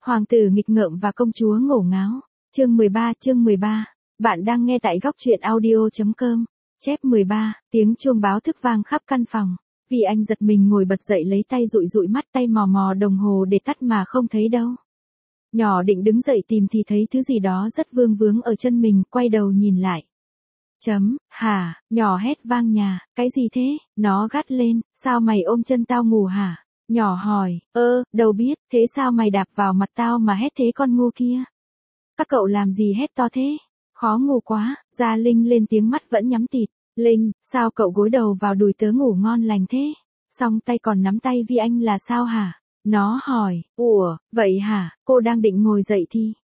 Hoàng tử nghịch ngợm và công chúa ngổ ngáo. Chương 13. Bạn đang nghe tại góc truyện audio.com. Chép 13, tiếng chuông báo thức vang khắp căn phòng. Vì anh giật mình ngồi bật dậy lấy tay dụi dụi mắt, tay mò mò đồng hồ để tắt mà không thấy đâu. Nhỏ định đứng dậy tìm thì thấy thứ gì đó rất vương vướng ở chân mình, quay đầu nhìn lại. Hả, nhỏ hét vang nhà, cái gì thế? Nó gắt lên, sao mày ôm chân tao ngủ hả? Nhỏ hỏi, đâu biết, thế sao mày đạp vào mặt tao mà hét thế con ngu kia? Các cậu làm gì hét to thế? Khó ngủ quá, Gia Linh lên tiếng, mắt vẫn nhắm tịt. Linh, sao cậu gối đầu vào đùi tớ ngủ ngon lành thế? Xong tay còn nắm tay Vi Anh là sao hả? Nó hỏi, ủa, vậy hả, cô đang định ngồi dậy thì...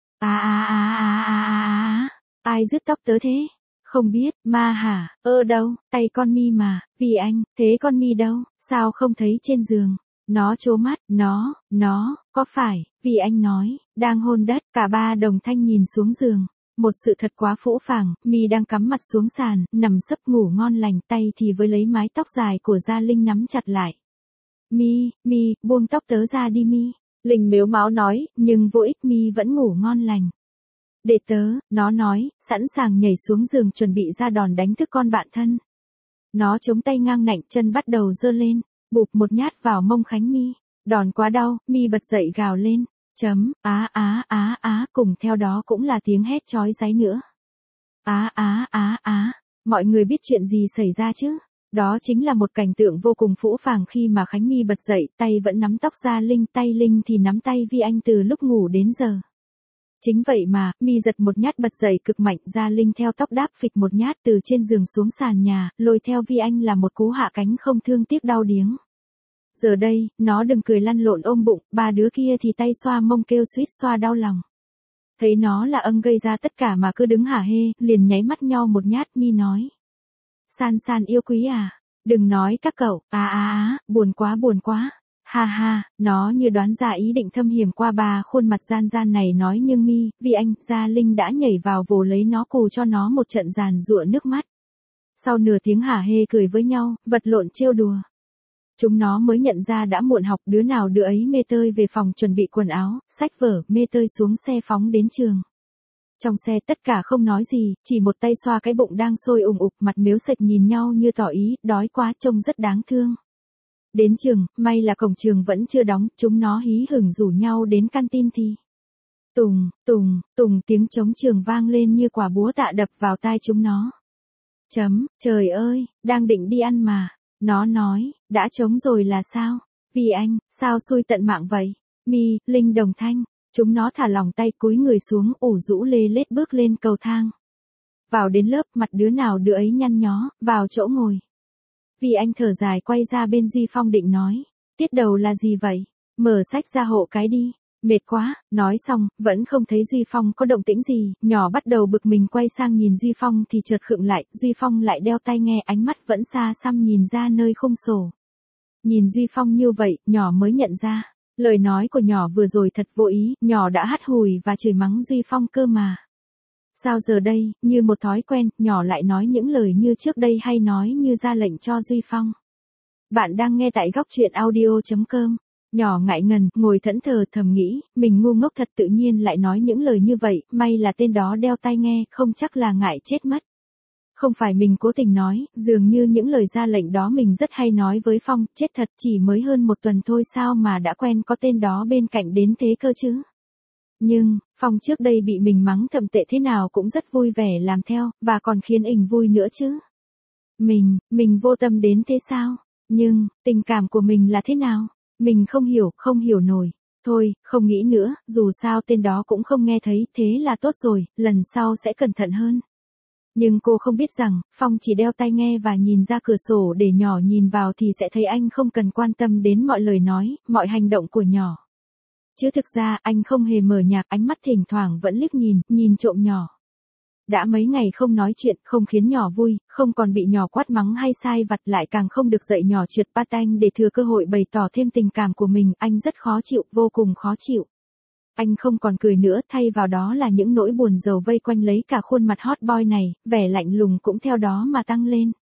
Ai rứt tóc tớ thế? Không biết, ma hả? Đâu, tay con Mi mà, Vi Anh, thế con Mi đâu, sao không thấy trên giường? Nó trố mắt, nó, có phải, Vi Anh nói, đang hôn đất, cả ba đồng thanh nhìn xuống giường. Một sự thật quá phũ phàng, Mi đang cắm mặt xuống sàn, nằm sấp ngủ ngon lành, tay thì với lấy mái tóc dài của Gia Linh nắm chặt lại. Mi, buông tóc tớ ra đi Mi. Linh mếu máo nói, nhưng vô ích, Mi vẫn ngủ ngon lành. Để tớ, nó nói, sẵn sàng nhảy xuống giường chuẩn bị ra đòn đánh thức con bạn thân. Nó chống tay ngang nạnh, chân bắt đầu giơ lên, bụp một nhát vào mông Khánh Mi. Đòn quá đau, Mi bật dậy gào lên. Cùng theo đó cũng là tiếng hét chói dáy nữa. Mọi người biết chuyện gì xảy ra chứ? Đó chính là một cảnh tượng vô cùng phũ phàng khi mà Khánh Mi bật dậy, tay vẫn nắm tóc Gia Linh, tay Linh thì nắm tay Vi Anh từ lúc ngủ đến giờ. Chính vậy mà, Mi giật một nhát bật dậy cực mạnh, Gia Linh theo tóc đáp phịch một nhát từ trên giường xuống sàn nhà, lôi theo Vi Anh là một cú hạ cánh không thương tiếc đau điếng. Giờ đây, nó đừng cười lăn lộn ôm bụng, ba đứa kia thì tay xoa mông kêu suýt xoa đau lòng. Thấy nó là gây ra tất cả mà cứ đứng hả hê, liền nháy mắt nhau một nhát. Mi nói. San yêu quý à, đừng nói các cậu, buồn quá. Ha, nó như đoán ra ý định thâm hiểm qua ba khuôn mặt gian này nói, nhưng Mi, Vi Anh, Gia Linh đã nhảy vào vồ lấy nó, cù cho nó một trận giàn giụa nước mắt. Sau nửa tiếng hả hê cười với nhau, vật lộn trêu đùa. Chúng nó mới nhận ra đã muộn học, đứa nào đứa ấy mê tơi về phòng chuẩn bị quần áo, sách vở, mê tơi xuống xe phóng đến trường. Trong xe tất cả không nói gì, chỉ một tay xoa cái bụng đang sôi ùng ục, mặt mếu sệt nhìn nhau như tỏ ý, đói quá, trông rất đáng thương. Đến trường, may là cổng trường vẫn chưa đóng, chúng nó hí hửng rủ nhau đến canteen thì. Tùng, tiếng trống trường vang lên như quả búa tạ đập vào tai chúng nó. Trời ơi, đang định đi ăn mà. Nó nói, đã trống rồi là sao? Vi Anh, sao xui tận mạng vậy? Mi, Linh đồng thanh. Chúng nó thả lỏng tay, cúi người xuống, ủ rũ lê lết bước lên cầu thang. Vào đến lớp, mặt đứa nào đứa ấy nhăn nhó, vào chỗ ngồi. Vi Anh thở dài quay ra bên Duy Phong định nói. Tiết đầu là gì vậy? Mở sách ra hộ cái đi. Mệt quá, nói xong, vẫn không thấy Duy Phong có động tĩnh gì, nhỏ bắt đầu bực mình quay sang nhìn Duy Phong thì chợt khựng lại, Duy Phong lại đeo tai nghe, ánh mắt vẫn xa xăm nhìn ra nơi khung sổ. Nhìn Duy Phong như vậy, nhỏ mới nhận ra, lời nói của nhỏ vừa rồi thật vô ý, nhỏ đã hắt hủi và chửi mắng Duy Phong cơ mà. Sao giờ đây, như một thói quen, nhỏ lại nói những lời như trước đây hay nói như ra lệnh cho Duy Phong. Bạn đang nghe tại góc truyện audio.com. Nhỏ ngại ngần, ngồi thẫn thờ thầm nghĩ, mình ngu ngốc thật, tự nhiên lại nói những lời như vậy, may là tên đó đeo tai nghe, không chắc là ngại chết mất. Không phải mình cố tình nói, dường như những lời ra lệnh đó mình rất hay nói với Phong, chết thật, chỉ mới hơn một tuần thôi sao mà đã quen có tên đó bên cạnh đến thế cơ chứ. Nhưng, Phong trước đây bị mình mắng thậm tệ thế nào cũng rất vui vẻ làm theo, và còn khiến ỉnh vui nữa chứ. Mình vô tâm đến thế sao? Nhưng, tình cảm của mình là thế nào? Mình không hiểu nổi. Thôi, không nghĩ nữa, dù sao tên đó cũng không nghe thấy, thế là tốt rồi, lần sau sẽ cẩn thận hơn. Nhưng cô không biết rằng, Phong chỉ đeo tai nghe và nhìn ra cửa sổ để nhỏ nhìn vào thì sẽ thấy anh không cần quan tâm đến mọi lời nói, mọi hành động của nhỏ. Chứ thực ra, anh không hề mờ nhạt, ánh mắt thỉnh thoảng vẫn liếc nhìn trộm nhỏ. Đã mấy ngày không nói chuyện, không khiến nhỏ vui, không còn bị nhỏ quát mắng hay sai vặt, lại càng không được dạy nhỏ trượt patin để thừa cơ hội bày tỏ thêm tình cảm của mình, anh rất khó chịu, vô cùng khó chịu. Anh không còn cười nữa, thay vào đó là những nỗi buồn rầu vây quanh lấy cả khuôn mặt hot boy này, vẻ lạnh lùng cũng theo đó mà tăng lên.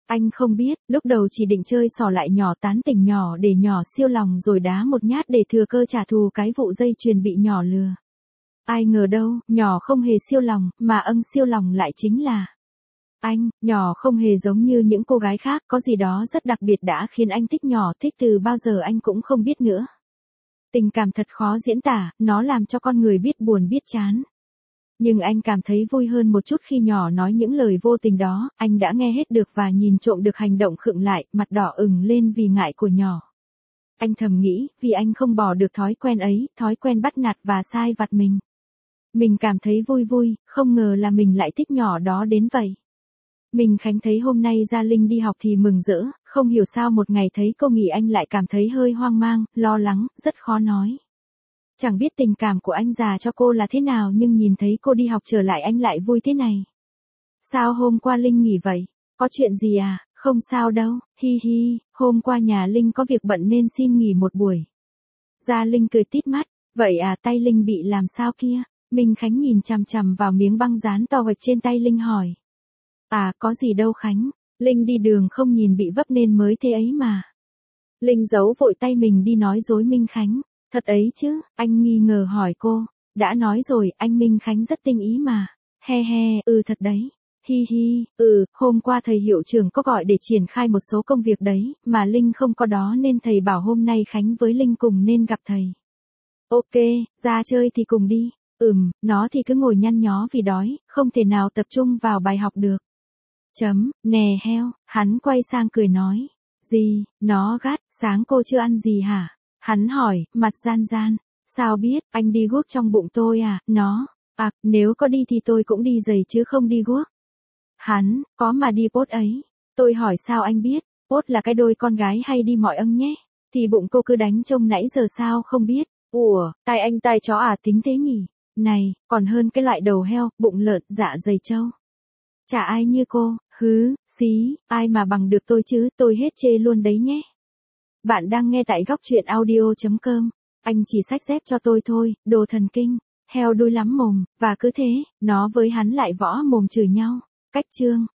Anh không biết, lúc đầu chỉ định chơi xỏ lại nhỏ tán tỉnh nhỏ để nhỏ siêu lòng rồi đá một nhát để thừa cơ trả thù cái vụ dây chuyền bị nhỏ lừa. Ai ngờ đâu, nhỏ không hề siêu lòng, mà siêu lòng lại chính là anh. Nhỏ không hề giống như những cô gái khác, có gì đó rất đặc biệt đã khiến anh thích nhỏ, thích từ bao giờ anh cũng không biết nữa. Tình cảm thật khó diễn tả, nó làm cho con người biết buồn biết chán. Nhưng anh cảm thấy vui hơn một chút khi nhỏ nói những lời vô tình đó, anh đã nghe hết được và nhìn trộm được hành động khựng lại, mặt đỏ ửng lên vì ngại của nhỏ. Anh thầm nghĩ, vì anh không bỏ được thói quen ấy, thói quen bắt nạt và sai vặt mình. Mình cảm thấy vui vui, không ngờ là mình lại thích nhỏ đó đến vậy. Mình Khánh thấy hôm nay Gia Linh đi học thì mừng rỡ, không hiểu sao một ngày thấy cô nghỉ anh lại cảm thấy hơi hoang mang, lo lắng, rất khó nói. Chẳng biết tình cảm của anh già cho cô là thế nào nhưng nhìn thấy cô đi học trở lại anh lại vui thế này. Sao hôm qua Linh nghỉ vậy? Có chuyện gì à? Không sao đâu, hi hi, hôm qua nhà Linh có việc bận nên xin nghỉ một buổi. Gia Linh cười tít mắt, vậy à, tay Linh bị làm sao kia? Minh Khánh nhìn chằm chằm vào miếng băng dán to hoạch trên tay Linh hỏi. À, có gì đâu Khánh, Linh đi đường không nhìn bị vấp nên mới thế ấy mà. Linh giấu vội tay mình đi nói dối Minh Khánh. Thật ấy chứ, anh nghi ngờ hỏi cô. Đã nói rồi, anh Minh Khánh rất tinh ý mà. He he, thật đấy. Hi hi, hôm qua thầy hiệu trưởng có gọi để triển khai một số công việc đấy, mà Linh không có đó nên thầy bảo hôm nay Khánh với Linh cùng nên gặp thầy. Ok, ra chơi thì cùng đi. Nó thì cứ ngồi nhăn nhó vì đói, không thể nào tập trung vào bài học được. Nè heo, hắn quay sang cười nói. Gì, nó gắt, sáng cô chưa ăn gì hả? Hắn hỏi, mặt gian gian. Sao biết, anh đi guốc trong bụng tôi à, nó. À, nếu có đi thì tôi cũng đi giày chứ không đi guốc. Hắn, có mà đi post ấy. Tôi hỏi sao anh biết, post là cái đôi con gái hay đi mọi nhé. Thì bụng cô cứ đánh trông nãy giờ sao không biết. Ủa, tai anh tai chó à, tính thế nhỉ? Này, còn hơn cái loại đầu heo, bụng lợn, dạ dày trâu. Chả ai như cô, xí, ai mà bằng được tôi chứ, tôi hết chê luôn đấy nhé. Bạn đang nghe tại góc truyện audio.com. Anh chỉ xách dép cho tôi thôi, đồ thần kinh. Heo đuôi lắm mồm, và cứ thế, nó với hắn lại võ mồm chửi nhau. Cách chương.